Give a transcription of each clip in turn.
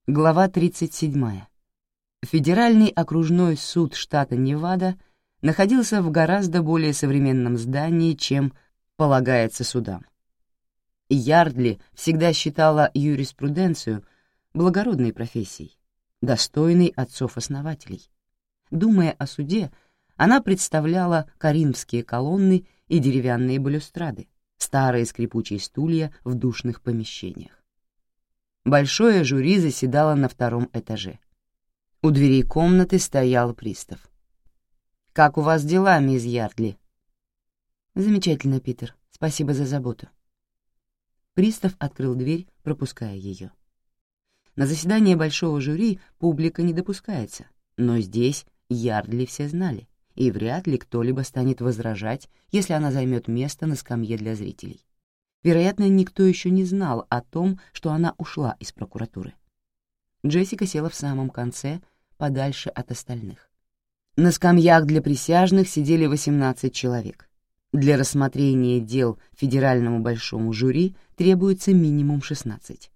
Глава 37. Федеральный окружной суд штата Невада находился в гораздо более современном здании, чем полагается судам. Ярдли всегда считала юриспруденцию благородной профессией, достойной отцов-основателей. Думая о суде, она представляла коринфские колонны и деревянные балюстрады, старые скрипучие стулья в душных помещениях. Большое жюри заседало на втором этаже. У дверей комнаты стоял пристав. «Как у вас дела, мисс Ярдли?» «Замечательно, Питер. Спасибо за заботу». Пристав открыл дверь, пропуская ее. На заседание большого жюри публика не допускается, но здесь Ярдли все знали, и вряд ли кто-либо станет возражать, если она займет место на скамье для зрителей. Вероятно, никто еще не знал о том, что она ушла из прокуратуры. Джессика села в самом конце, подальше от остальных. На скамьях для присяжных сидели 18 человек. Для рассмотрения дел федеральному большому жюри требуется минимум 16.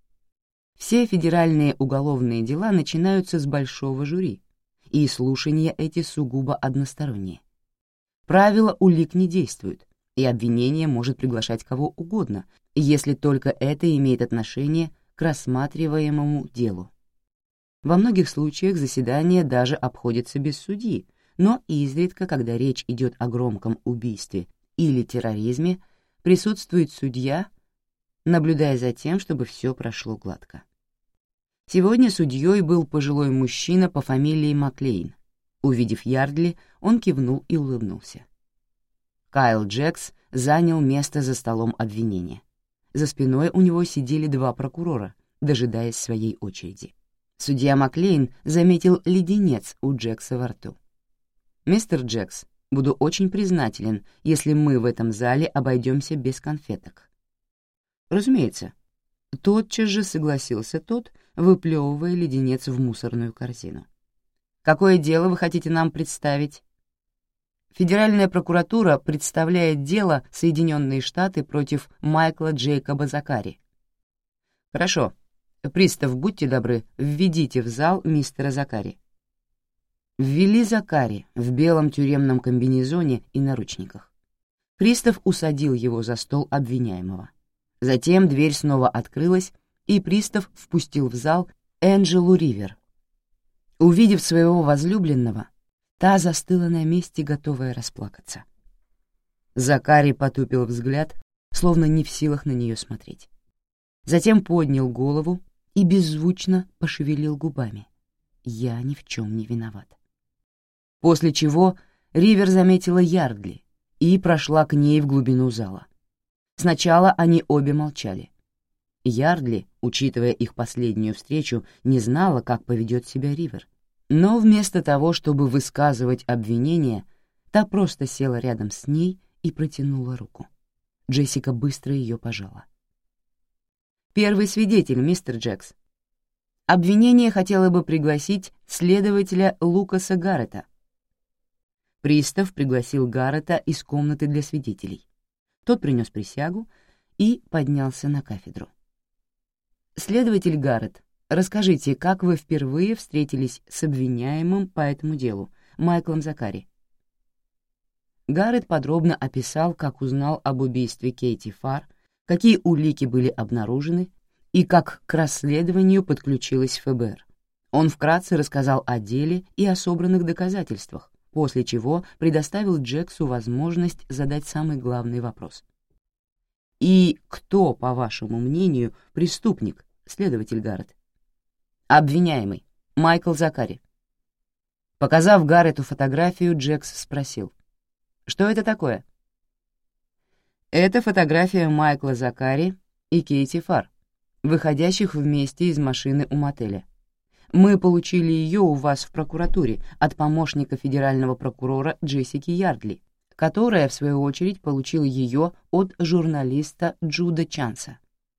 Все федеральные уголовные дела начинаются с большого жюри, и слушания эти сугубо односторонние. Правила улик не действуют, и обвинение может приглашать кого угодно, если только это имеет отношение к рассматриваемому делу. Во многих случаях заседание даже обходится без судьи, но изредка, когда речь идет о громком убийстве или терроризме, присутствует судья, наблюдая за тем, чтобы все прошло гладко. Сегодня судьей был пожилой мужчина по фамилии Маклейн. Увидев Ярдли, он кивнул и улыбнулся. Кайл Джекс занял место за столом обвинения. За спиной у него сидели два прокурора, дожидаясь своей очереди. Судья Маклейн заметил леденец у Джекса во рту. «Мистер Джекс, буду очень признателен, если мы в этом зале обойдемся без конфеток». «Разумеется». Тотчас же согласился тот, выплевывая леденец в мусорную корзину. «Какое дело вы хотите нам представить?» Федеральная прокуратура представляет дело Соединенные Штаты против Майкла Джейкоба Закари. Хорошо. Пристав, будьте добры, введите в зал мистера Закари. Ввели Закари в белом тюремном комбинезоне и наручниках. Пристав усадил его за стол обвиняемого. Затем дверь снова открылась, и пристав впустил в зал Энджелу Ривер. Увидев своего возлюбленного, та застыла на месте, готовая расплакаться. Закари потупил взгляд, словно не в силах на нее смотреть. Затем поднял голову и беззвучно пошевелил губами. «Я ни в чем не виноват». После чего Ривер заметила Ярдли и прошла к ней в глубину зала. Сначала они обе молчали. Ярдли, учитывая их последнюю встречу, не знала, как поведет себя Ривер. Но вместо того, чтобы высказывать обвинения, та просто села рядом с ней и протянула руку. Джессика быстро ее пожала. «Первый свидетель, мистер Джекс. Обвинение хотело бы пригласить следователя Лукаса Гаррета». Пристав пригласил Гаррета из комнаты для свидетелей. Тот принес присягу и поднялся на кафедру. «Следователь Гаррет, расскажите, как вы впервые встретились с обвиняемым по этому делу, Майклом Закари?» Гаррет подробно описал, как узнал об убийстве Кейти Фарр, какие улики были обнаружены и как к расследованию подключилась ФБР. Он вкратце рассказал о деле и о собранных доказательствах, после чего предоставил Джексу возможность задать самый главный вопрос. «И кто, по вашему мнению, преступник, следователь Гаррет?» «Обвиняемый, Майкл Закари». Показав Гаррету фотографию, Джекс спросил: «Что это такое?» «Это фотография Майкла Закари и Кейти Фарр, выходящих вместе из машины у мотеля. Мы получили ее у вас в прокуратуре от помощника федерального прокурора Джессики Ярдли, которая, в свою очередь, получила ее от журналиста Джуда Чанса».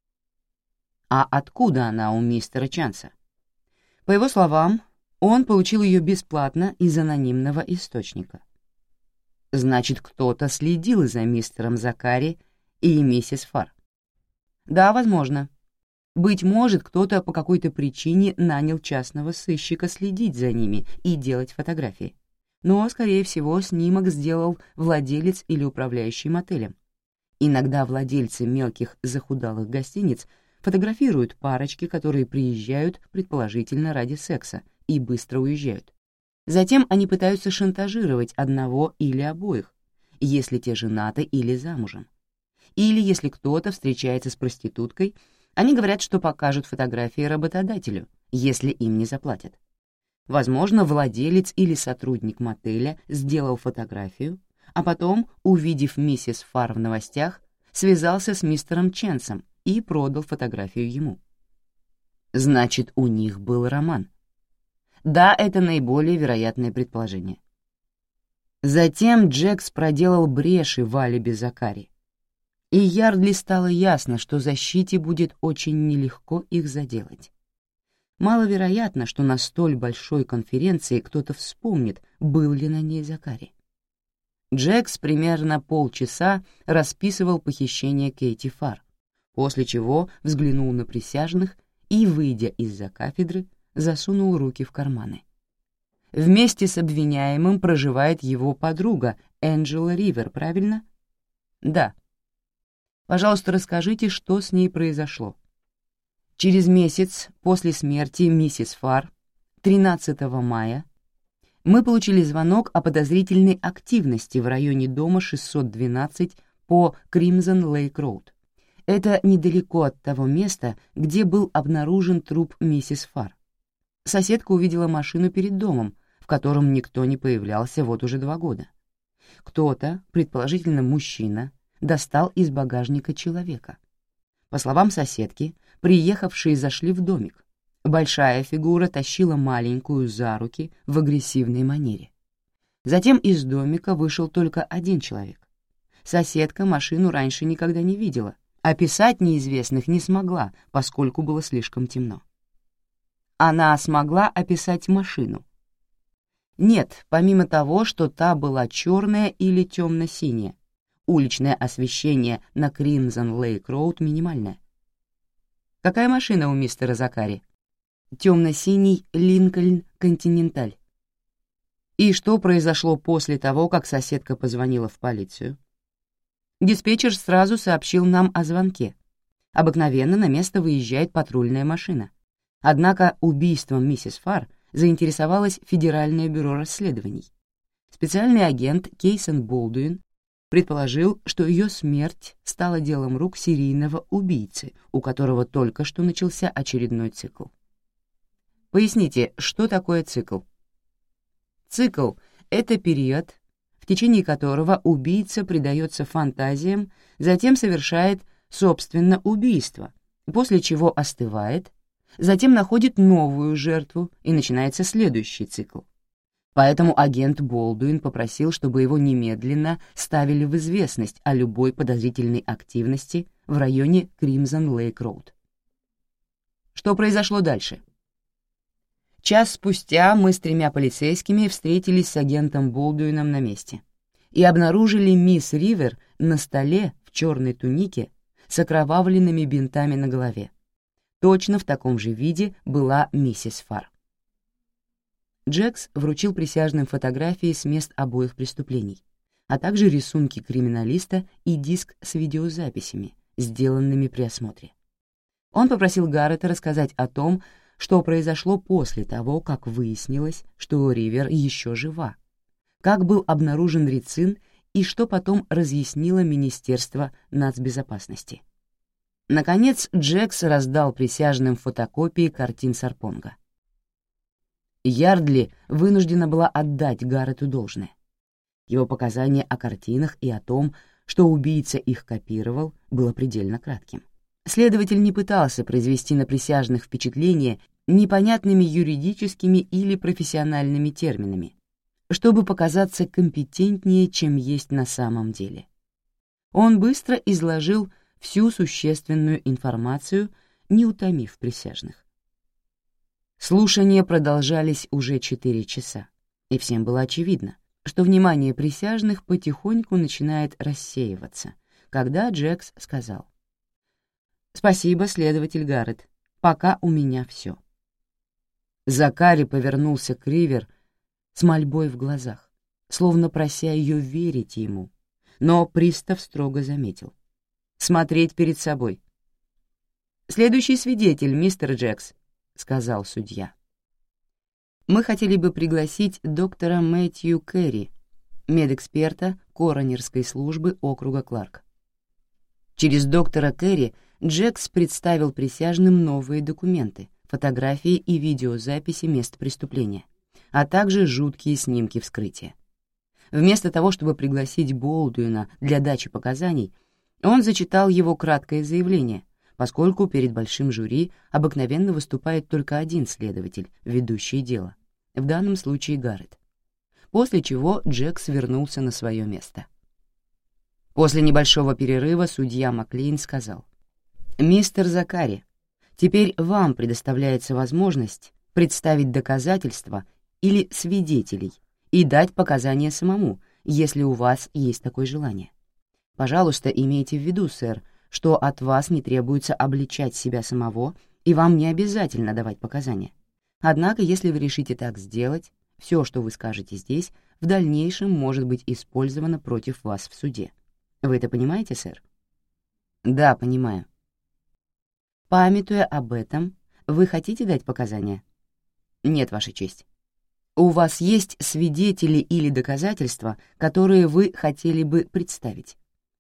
«А откуда она у мистера Чанса?» По его словам, он получил ее бесплатно из анонимного источника. «Значит, кто-то следил за мистером Закари и миссис Фарр?» «Да, возможно. Быть может, кто-то по какой-то причине нанял частного сыщика следить за ними и делать фотографии. Но, скорее всего, снимок сделал владелец или управляющий мотелем. Иногда владельцы мелких захудалых гостиниц фотографируют парочки, которые приезжают, предположительно, ради секса, и быстро уезжают. Затем они пытаются шантажировать одного или обоих, если те женаты или замужем. Или если кто-то встречается с проституткой, они говорят, что покажут фотографии работодателю, если им не заплатят. Возможно, владелец или сотрудник мотеля сделал фотографию, а потом, увидев миссис Фар в новостях, связался с мистером Ченсом и продал фотографию ему. Значит, у них был роман. Да, это наиболее вероятное предположение. Затем Джекс проделал бреши в алиби Закари, и Ярдли стало ясно, что защите будет очень нелегко их заделать. Маловероятно, что на столь большой конференции кто-то вспомнит, был ли на ней Закари. Джекс примерно полчаса расписывал похищение Кейти Фар, после чего взглянул на присяжных и, выйдя из-за кафедры, засунул руки в карманы. Вместе с обвиняемым проживает его подруга Энджела Ривер, правильно? Да. Пожалуйста, расскажите, что с ней произошло. Через месяц после смерти миссис Фар, 13 мая, мы получили звонок о подозрительной активности в районе дома 612 по Crimson Lake Road. Это недалеко от того места, где был обнаружен труп миссис Фар. Соседка увидела машину перед домом, в котором никто не появлялся вот уже 2 года. Кто-то, предположительно мужчина, достал из багажника человека. По словам соседки, приехавшие зашли в домик. Большая фигура тащила маленькую за руки в агрессивной манере. Затем из домика вышел только один человек. Соседка машину раньше никогда не видела, описать неизвестных не смогла, поскольку было слишком темно. Она смогла описать машину? Нет, помимо того, что та была черная или темно-синяя. Уличное освещение на Crimson Lake Road минимальное. Какая машина у мистера Закари? Темно-синий Линкольн Континенталь. И что произошло после того, как соседка позвонила в полицию? Диспетчер сразу сообщил нам о звонке. Обыкновенно на место выезжает патрульная машина. Однако убийством миссис Фар заинтересовалось Федеральное бюро расследований. Специальный агент Кейсон Болдуин предположил, что ее смерть стала делом рук серийного убийцы, у которого только что начался очередной цикл. Поясните, что такое цикл? Цикл — это период, в течение которого убийца предается фантазиям, затем совершает, собственно, убийство, после чего остывает, затем находит новую жертву и начинается следующий цикл. Поэтому агент Болдуин попросил, чтобы его немедленно ставили в известность о любой подозрительной активности в районе Crimson Lake Road. Что произошло дальше? Час спустя мы с 3 полицейскими встретились с агентом Болдуином на месте и обнаружили мисс Ривер на столе в черной тунике с окровавленными бинтами на голове. Точно в таком же виде была миссис Фар. Джекс вручил присяжным фотографии с мест обоих преступлений, а также рисунки криминалиста и диск с видеозаписями, сделанными при осмотре. Он попросил Гаррета рассказать о том, что произошло после того, как выяснилось, что Ривер еще жива, как был обнаружен рицин и что потом разъяснило Министерство нацбезопасности. Наконец, Джекс раздал присяжным фотокопии картин Сарпонга. Ярдли вынуждена была отдать Гаррету должное. Его показания о картинах и о том, что убийца их копировал, было предельно кратким. Следователь не пытался произвести на присяжных впечатление непонятными юридическими или профессиональными терминами, чтобы показаться компетентнее, чем есть на самом деле. Он быстро изложил всю существенную информацию, не утомив присяжных. Слушания продолжались уже 4 часа, и всем было очевидно, что внимание присяжных потихоньку начинает рассеиваться, когда Джекс сказал: Спасибо, следователь Гаррет. Пока у меня все. Закари повернулся к Ривер с мольбой в глазах, словно прося ее верить ему, но пристав строго заметил: смотреть перед собой. «Следующий свидетель, мистер Джекс», — сказал судья. «Мы хотели бы пригласить доктора Мэтью Керри, медэксперта коронерской службы округа Кларк». Через доктора Керри Джекс представил присяжным новые документы, фотографии и видеозаписи мест преступления, а также жуткие снимки вскрытия. Вместо того, чтобы пригласить Болдуина для дачи показаний, он зачитал его краткое заявление, поскольку перед большим жюри обыкновенно выступает только один следователь, ведущий дело, в данном случае Гаррет, после чего Джекс вернулся на свое место. После небольшого перерыва судья Маклейн сказал: «Мистер Закари, теперь вам предоставляется возможность представить доказательства или свидетелей и дать показания самому, если у вас есть такое желание. Пожалуйста, имейте в виду, сэр, что от вас не требуется обличать себя самого, и вам не обязательно давать показания. Однако, если вы решите так сделать, все, что вы скажете здесь, в дальнейшем может быть использовано против вас в суде. Вы это понимаете, сэр?» «Да, понимаю». «Памятуя об этом, вы хотите дать показания?» «Нет, Ваша честь». «У вас есть свидетели или доказательства, которые вы хотели бы представить?»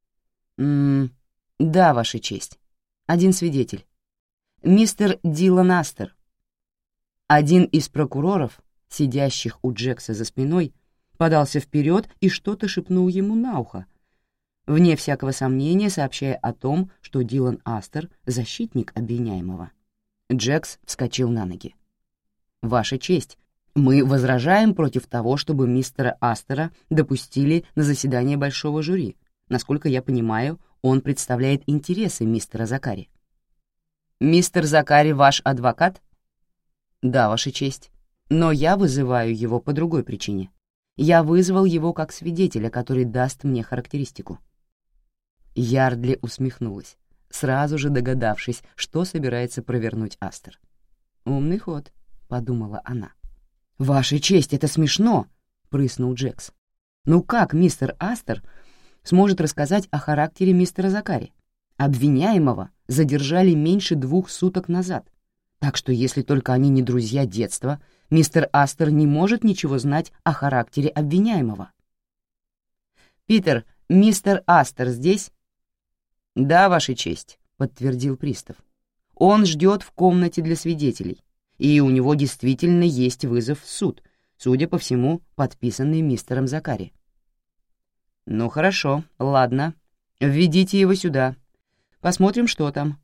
«Да, Ваша честь. Один свидетель. Мистер Дилан Астер». Один из прокуроров, сидящих у Джекса за спиной, подался вперед и что-то шепнул ему на ухо, вне всякого сомнения сообщая о том, что Дилан Астер — защитник обвиняемого. Джекс вскочил на ноги. «Ваша честь, мы возражаем против того, чтобы мистера Астера допустили на заседание большого жюри. Насколько я понимаю, он представляет интересы мистера Закари». «Мистер Закари ваш адвокат?» «Да, Ваша честь. Но я вызываю его по другой причине. Я вызвал его как свидетеля, который даст мне характеристику». Ярдли усмехнулась, сразу же догадавшись, что собирается провернуть Астер. «Умный ход», — подумала она. «Ваша честь, это смешно», — прыснул Джекс. «Ну как мистер Астер сможет рассказать о характере мистера Закари? Обвиняемого задержали меньше 2 суток назад, так что если только они не друзья детства, мистер Астер не может ничего знать о характере обвиняемого». «Питер, мистер Астер здесь?» «Да, Ваша честь», — подтвердил пристав. «Он ждет в комнате для свидетелей, и у него действительно есть вызов в суд, судя по всему, подписанный мистером Закари». «Ну хорошо, ладно. Введите его сюда. Посмотрим, что там».